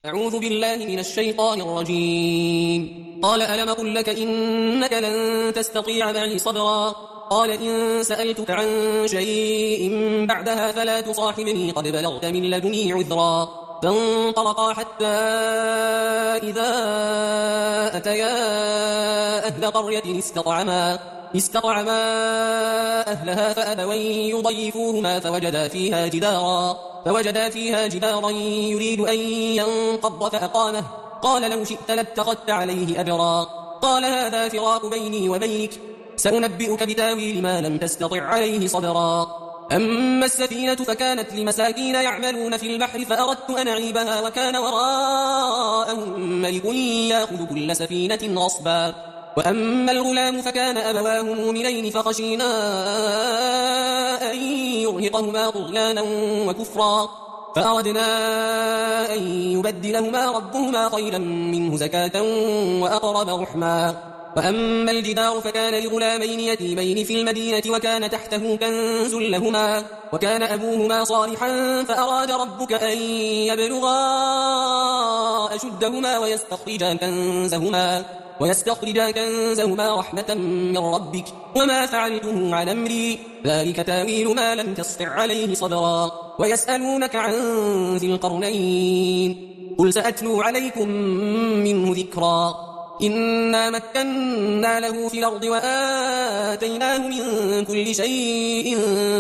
أعوذ بالله من الشيطان الرجيم. قال ألم أقل لك إنك لن تستطيع معي صبرا. قال إن سألتك عن شيء بعدها فلا تصاحبني قد بلغت من لدني عذرا. فانطلقا حتى إذا أتيا أهل قرية استطعما أهلها فأبوا يضيفوهما فوجدا فيها جدارا يريد أن ينقض فأقامه. قال لو شئت لاتخذت عليه أجرا. قال هذا فراق بيني وبينك سأنبئك بتاويل ما لم تستطع عليه صبرا. أما السفينة فكانت لمساكين يعملون في البحر فأردت أن أعيبها وكان وراءهم ملك يأخذ كل سفينة غصبا. وأما الغلام فكان أبواه مؤمنين فخشينا أن يرهقهما طغيانا وكفرا فأردنا أن يبدلهما ربهما خيرا منه زكاة وأقرب رحما. وأما الجدار فكان لغلامين يتيمين في المدينة وكان تحته كنز لهما وكان أبوهما صالحا فأراد ربك أن يبلغا أشدهما ويستخرجا كنزهما رحمة من ربك وما فعلته عن أمري ذلك تاويل ما لم تسطع عليه صبرا. ويسألونك عن ذي القرنين قل سأتلو عليكم منه ذكرا. إنا مكنا له في الأرض وآتيناه من كل شيء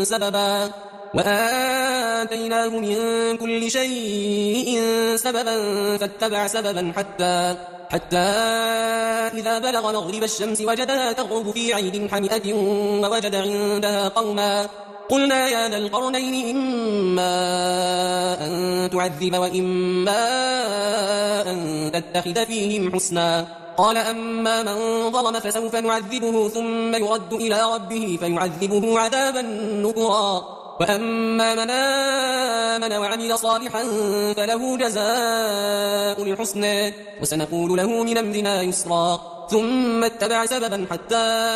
سببا فاتبع سببا حتى إذا بلغ مغرب الشمس وجدها تغرب في عين حمئة ووجد عندها قوما. قلنا يا ذا القرنين إما أن تعذب وإما أن تتخذ فيهم حسنا. قال أما من ظلم فسوف نعذبه ثم يرد إلى ربه فيعذبه عذابا نكرا. وأما من آمن وعمل صالحا فله جزاء الحسنى وسنقول له من أمرنا يسرا. ثم اتبع سببا حتى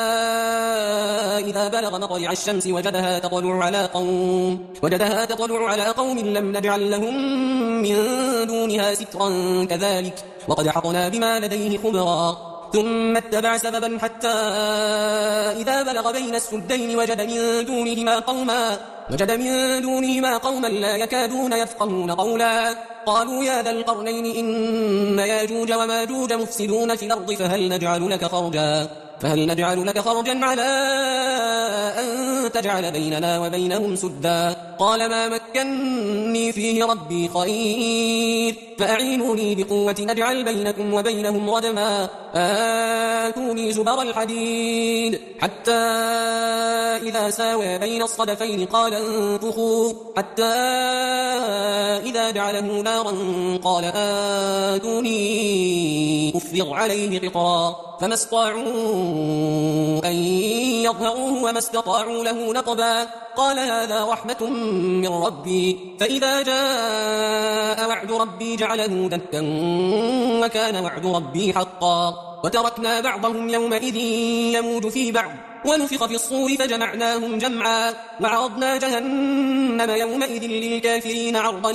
إذا بلغ مطلع الشمس وجدها تطلع على قوم لم نجعل لهم من دونها سترا كذلك وقد حطنا بما لديه خبرا. ثم اتبع سببا حتى إذا بلغ بين السدين وجد من دونهما قوما لا يكادون يفقهون قولا. قالوا يا ذا القرنين إن ياجوج وماجوج مفسدون في الأرض فهل نجعل لك خرجا على أن تجعل بيننا وبينهم سدا. قال ما مكنني فيه ربي خير فأعينوني بقوة نجعل بينكم وبينهم ردما. آتوني زبر الحديد حتى إذا ساوى بين الصدفين قال انفخوا حتى إذا جعله نارا قال آتوني أفرغ عليه قطرا. فما استطاعوا أن يظهروه وما استطاعوا له نقبا. قال هذا رحمة من ربي فإذا جاء وعد ربي جعله دكا وكان وعد ربي حقا. وتركنا بعضهم يومئذ يموج في بعض ونفخ في الصور فجمعناهم جمعا. وعرضنا جهنم يومئذ للكافرين عرضا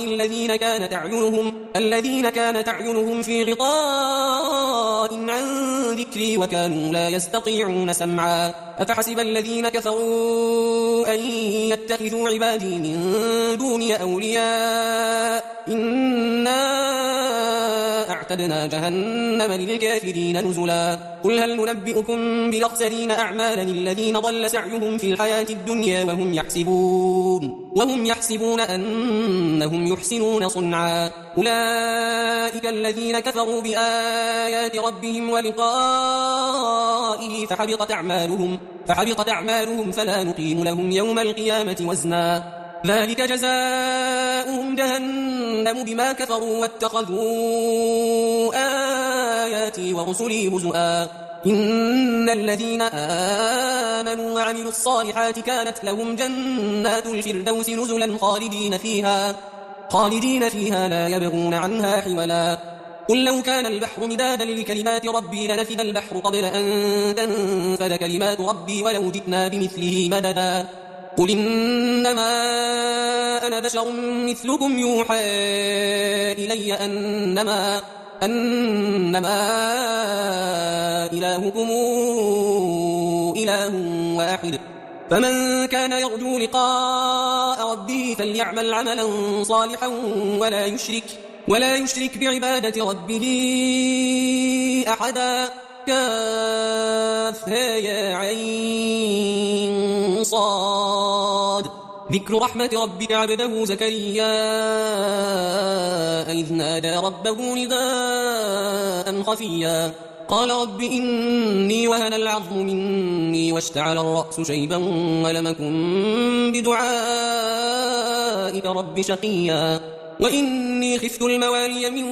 الذين كانت أعينهم في غطاء عن ذكري وكانوا لا يستطيعون سمعا. أفحسب الذين كفروا أن يتخذوا عبادي من دوني أولياء إنا أعتدنا جهنم للكافرين نزلا. قل هل ننبئكم بالأخسرين أعمالا الذين ضل سعيهم في الحياة الدنيا وهم يحسبون أنهم يحسنون صنعا. أولئك الذين كفروا بآيات ربهم ولقائه فحبطت أعمالهم فلا نقيم لهم يوم القيامة وزنا. ذلك جزاؤهم جهنم بما كفروا واتخذوا آياتي ورسلي هزؤا. إن الذين آمنوا وعملوا الصالحات كانت لهم جنات الفردوس نزلا خالدين فيها لا يبغون عنها حولا. قل لو كان البحر مدادا لكلمات ربي لنفد البحر قبل أن تنفد كلمات ربي ولو جئنا بمثله مددا. قل إنما أنا بشر مثلكم يوحى إلي أنما إلهكم إله واحد فمن كان يرجو لقاء ربه فليعمل عملا صالحا ولا يشرك بعبادة ربه أحدا. كافها يا عين صاد. ذكر رحمة ربك عبده زكريا إذ نادى ربه نداء خفيا قال رب إني وهن العظم مني واشتعل الرأس شيبا ولم أكن بدعائك رب شقيا وإني خفت الموالي من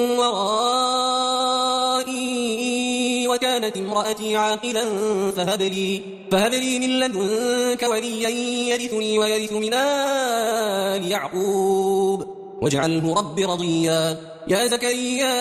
ورائي وكانت امرأتي عاقلا فهب لي من لدنك وليا يرثني ويرث من آل يعقوب واجعله رب رضيا. يا زكريا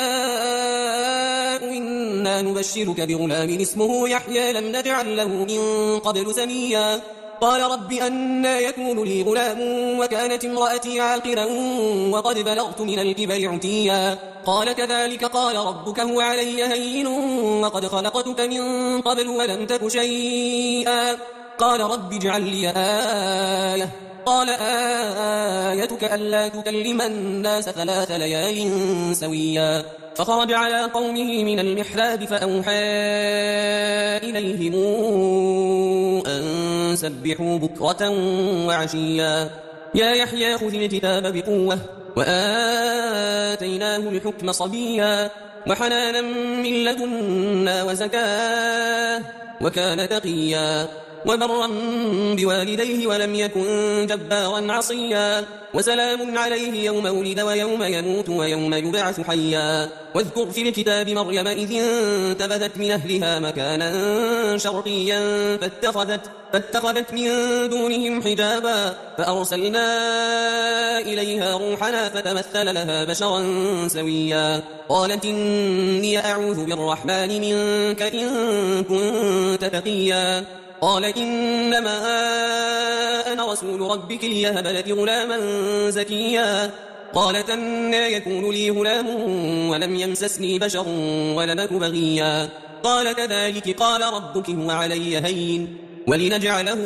إنا نبشرك بغلام اسمه يحيى لم نجعل له من قبل سميا قال رب أنى يكون لي غلام وكانت امرأتي عاقرا وقد بلغت من الكبر عتيا قال كذلك قال ربك هو علي هين وقد خلقتك من قبل ولم تك شيئا قال رب اجعل لي آية قال آيتك ألا تكلم الناس 3 ليال سويا فخرج على قومه من المحراب فأوحى إليهم أن سبحوا بكرة وعشيا يا يحيى خذ الكتاب بقوة وآتيناه الحكم صبيا وحنانا من لدنا وزكاة وكان تقيا وبرا بوالديه ولم يكن جبارا عصيا وسلام عليه يوم ولد ويوم يموت ويوم يبعث حيا واذكر في الكتاب مريم إذ انتبذت من أهلها مكانا شرقيا فاتخذت من دونهم حجابا فأرسلنا إليها روحنا فتمثل لها بشرا سويا قالت إني أعوذ بالرحمن منك إن كنت تقيا قال إنما أنا رسول ربك ليهب لك غلاما زكيا قالت أنى يكون لي غلام ولم يمسسني بشر ولم أك بغيا قال كذلك قال ربك هو علي هين ولنجعله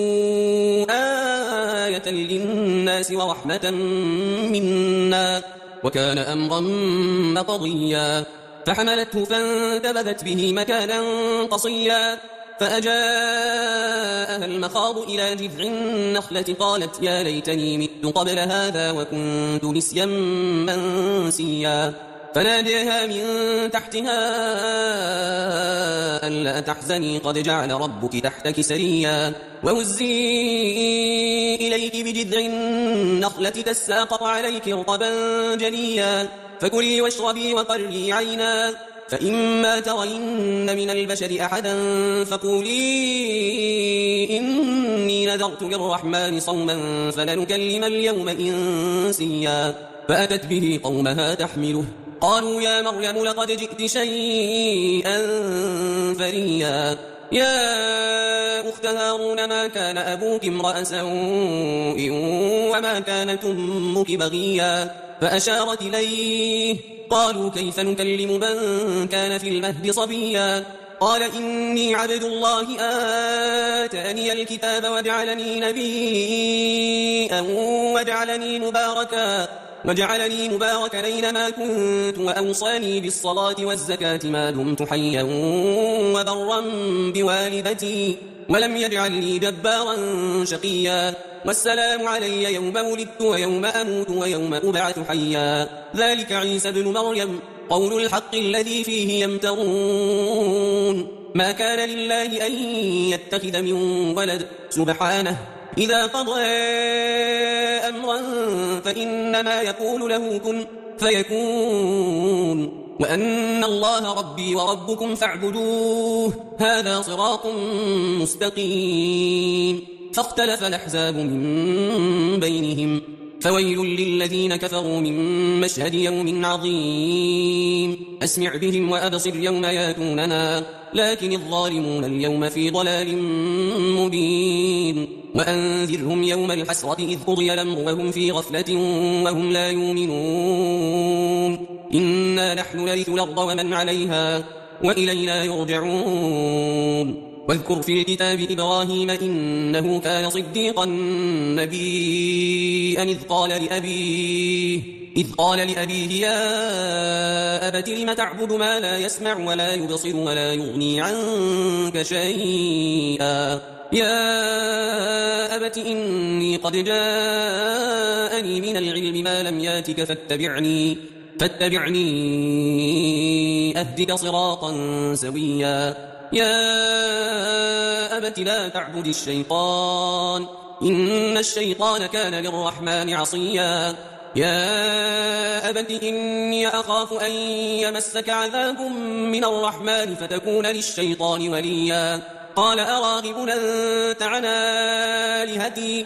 آية للناس ورحمة منا وكان أمرا مقضيا فحملته فانتبذت به مكانا قصيا فأجاءها المخاض إلى جذع النخلة قالت يا ليتني مت قبل هذا وكنت نسيا منسيا فناديها من تحتها ألا تحزني قد جعل ربك تحتك سريا وهزي إليك بجذع النخلة تساقط عليك رطبا جنيا فكلي واشربي وقري عينا فإما ترين من البشر أحدا فقولي إني نذرت للرحمن صوما فلنكلم اليوم إنسيا فأتت به قومها تحمله قالوا يا مريم لقد جئت شيئا فريا يا أخت هارون ما كان أبوك امرأ سوء وما كانت أمك بغيا فأشارت إليه قالوا كيف نكلم من كان في المهد صبيا قال إني عبد الله آتاني الكتاب وجعلني نبيا وجعلني مباركا أينما كنت وأوصاني بالصلاة والزكاة ما دمت حيا وبرا بوالدتي ولم يجعلني جبارا شقيا والسلام علي يوم ولدت ويوم أموت ويوم أبعث حيا ذلك عيسى ابن مريم قول الحق الذي فيه يمترون ما كان لله أن يتخذ من ولد سبحانه إذا قضى أمرا فإنما يقول له كن فيكون وأن الله ربي وربكم فاعبدوه هذا صراط مستقيم فاختلف الأحزاب من بينهم فويل للذين كفروا من مشهد يوم عظيم أسمع بهم وأبصر يوم ياتوننا لكن الظالمون اليوم في ضلال مبين وأنذرهم يوم الحسرة إذ قضي الأمر وهم في غفلة وهم لا يؤمنون إنا نحن نرث الأرض ومن عليها وإلينا يرجعون واذكر في الكتاب إبراهيم إنه كان صديقا نبيا إذ قال لأبيه يا أبت لم تعبد ما لا يسمع ولا يبصر ولا يغني عنك شيئا يا أبت إني قد جاءني من العلم ما لم ياتك فاتبعني أهدك صراطا سويا يا أبت لا تعبد الشيطان إن الشيطان كان للرحمن عصيا يا أبت إني أخاف أن يمسك عذاب من الرحمن فتكون للشيطان وليا قال أراغب أنت عن آلهتي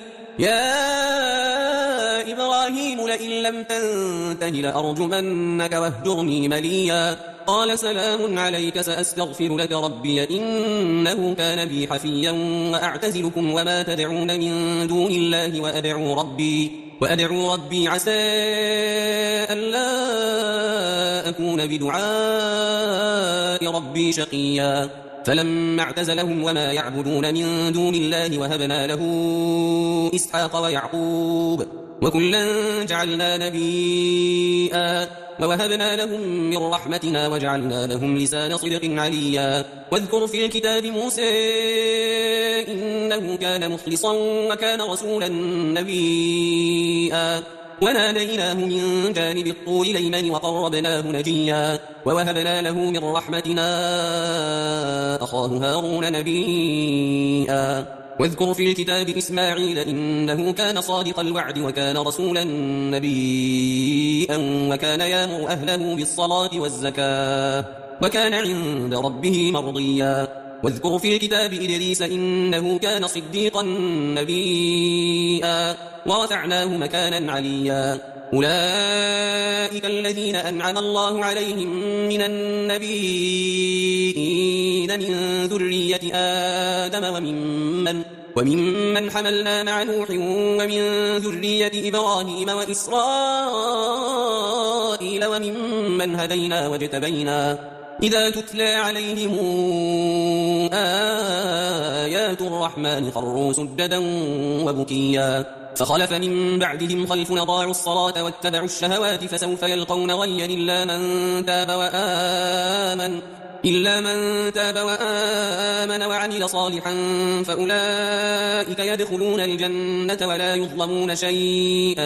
يا إبراهيم لئن لم تنته لأرجمنك واهجرني مليا قال سلام عليك سأستغفر لك ربي إنه كان بي حفيا وأعتزلكم وما تدعون من دون الله وأدعو ربي عسى ألا أكون بدعاء ربي شقيا فلما اعتزلهم وما يعبدون من دون الله وهبنا له إسحاق ويعقوب وكلا جعلنا نبيا ووهبنا لهم من رحمتنا وجعلنا لهم لسان صدق عليا واذكر في الكتاب موسى إنه كان مخلصا وكان رسولا نبيا وناديناه من جانب الطور الأيمن وقربناه نجيا ووهبنا له من رحمتنا أخاه هارون نبيا واذكر في الكتاب إسماعيل إنه كان صادق الوعد وكان رسولا نبيا وكان يأمر أهله بالصلاة والزكاة وكان عند ربه مرضيا واذكر في الكتاب إدريس إنه كان صديقا نبيا ورفعناه مكانا عليا أولئك الذين أنعم الله عليهم من النبيين من ذرية آدم وممن حملنا مع نوح ومن ذرية إبراهيم وإسرائيل وممن هدينا واجتبينا إذا تتلى عليهم آيات الرحمن خروا سجدا وبكيا فخلف من بعدهم خلف أضاعوا الصلاة واتبعوا الشهوات فسوف يلقون غيا إلا من تاب وآمن وعمل صالحا فأولئك يدخلون الجنة ولا يظلمون شيئا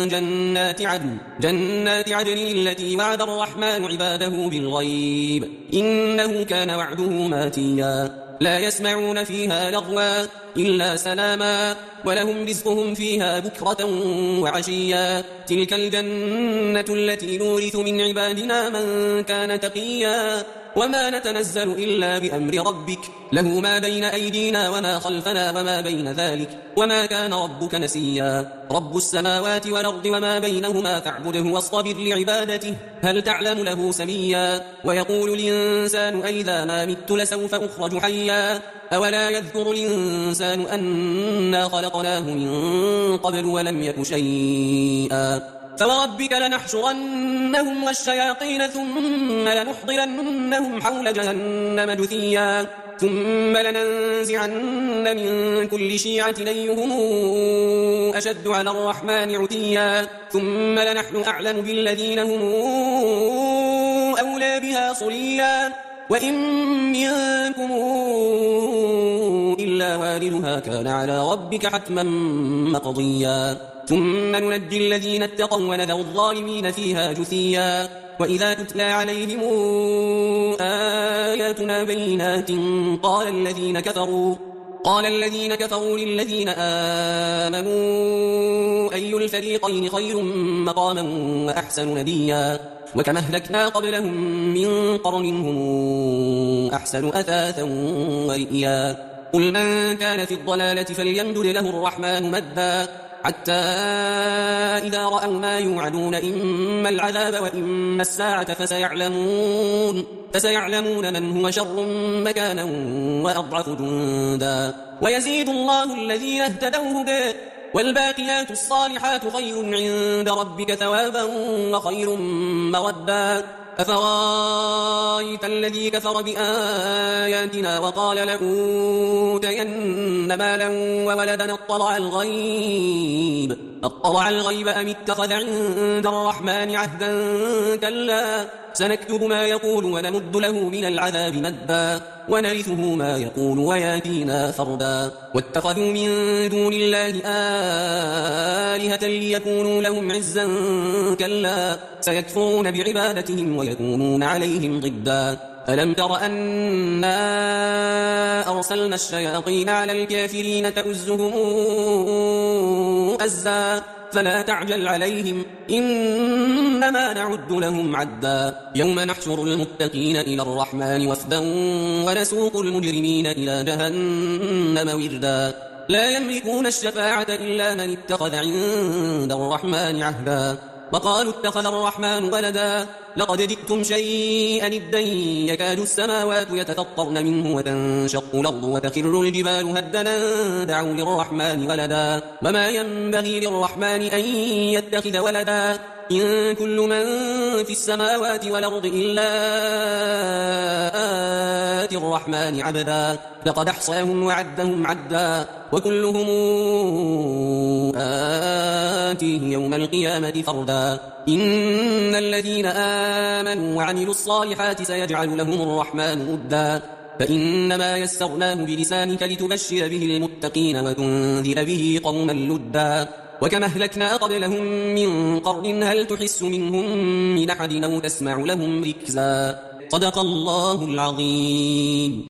جنات عدن التي وعد الرحمن عباده بالغيب إنه كان وعده ماتيا لا يسمعون فيها لغوا إلا سلاما ولهم رزقهم فيها بكرة وعشيا تلك الجنة التي نورث من عبادنا من كان تقيا وما نتنزل إلا بأمر ربك له ما بين أيدينا وما خلفنا وما بين ذلك وما كان ربك نسيا رب السماوات والأرض وما بينهما فاعبده واصطبر لعبادته هل تعلم له سميا ويقول الإنسان أئذا ما مت لسوف أخرج حيا أولا يذكر الإنسان أنا خلقناه من قبل ولم يك شيئا فوربك لنحشرنهم والشياطين ثم لنحضرنهم حول جهنم جثيا ثم لننزعن من كل شيعة أيهم أشد على الرحمن عتيا ثم لنحن أعلم بالذين هم أولى بها صليا وإن منكم إلا واردها كان على ربك حتما مقضيا ثم ننجي الذين اتقوا ونذر الظالمين فيها جثيا وإذا تتلى عليهم آياتنا بينات قال الذين كفروا للذين آمنوا أي الفريقين خير مقاما وأحسن نديا وكما أهلكنا قبلهم من قرن هم أحسن أثاثا ورئيا قل من كان في الضلالة فليمدد له الرحمن مدا حتى إذا رأوا ما يوعدون إما العذاب وإما الساعة فسيعلمون من هو شر مكانا وأضعف جندا ويزيد الله الذين اهتدوا هدى والباقيات الصالحات خير عند ربك ثوابا وخير مردا أفرايت الذي كفر بآياتنا وقال لأوتين مالا وولدا اطلع الغيب أم اتخذ عند الرحمن عهدا كلا سنكتب ما يقول ونمد له من العذاب مدا ونرثه ما يقول وياتينا فردا واتخذوا من دون الله آلهة ليكونوا لهم عزا كلا سيكفرون بعبادتهم ويكونون عليهم ضدا ألم تر أنا أرسلنا الشياطين على الكافرين تؤزهم أزا فلا تعجل عليهم إنما نعد لهم عدا يوم نحشر المتقين إلى الرحمن وفدا ونسوق المجرمين إلى جهنم وردا لا يملكون الشفاعة إلا من اتخذ عند الرحمن عهدا وقالوا اتخذ الرحمن ولدا لقد جئتم شيئا إدا يكاد السماوات يتفطرن منه وتنشق الأرض وتخر الجبال هدنا دعوا للرحمن ولدا وما ينبغي للرحمن أن يتخذ ولدا إن كل من في السماوات والأرض إلا آتي الرحمن عبدا لقد أحصاهم وعدهم عدا وكلهم آتيه يوم القيامة فردا إن الذين آمنوا وعملوا الصالحات سيجعل لهم الرحمن ودا فإنما يسرناه بلسانك لتبشر به المتقين وتنذر به قوما لدا وكما أهلكنا قبلهم من قرن هل تحس منهم من أحد أو تسمع لهم ركزا صدق الله العظيم.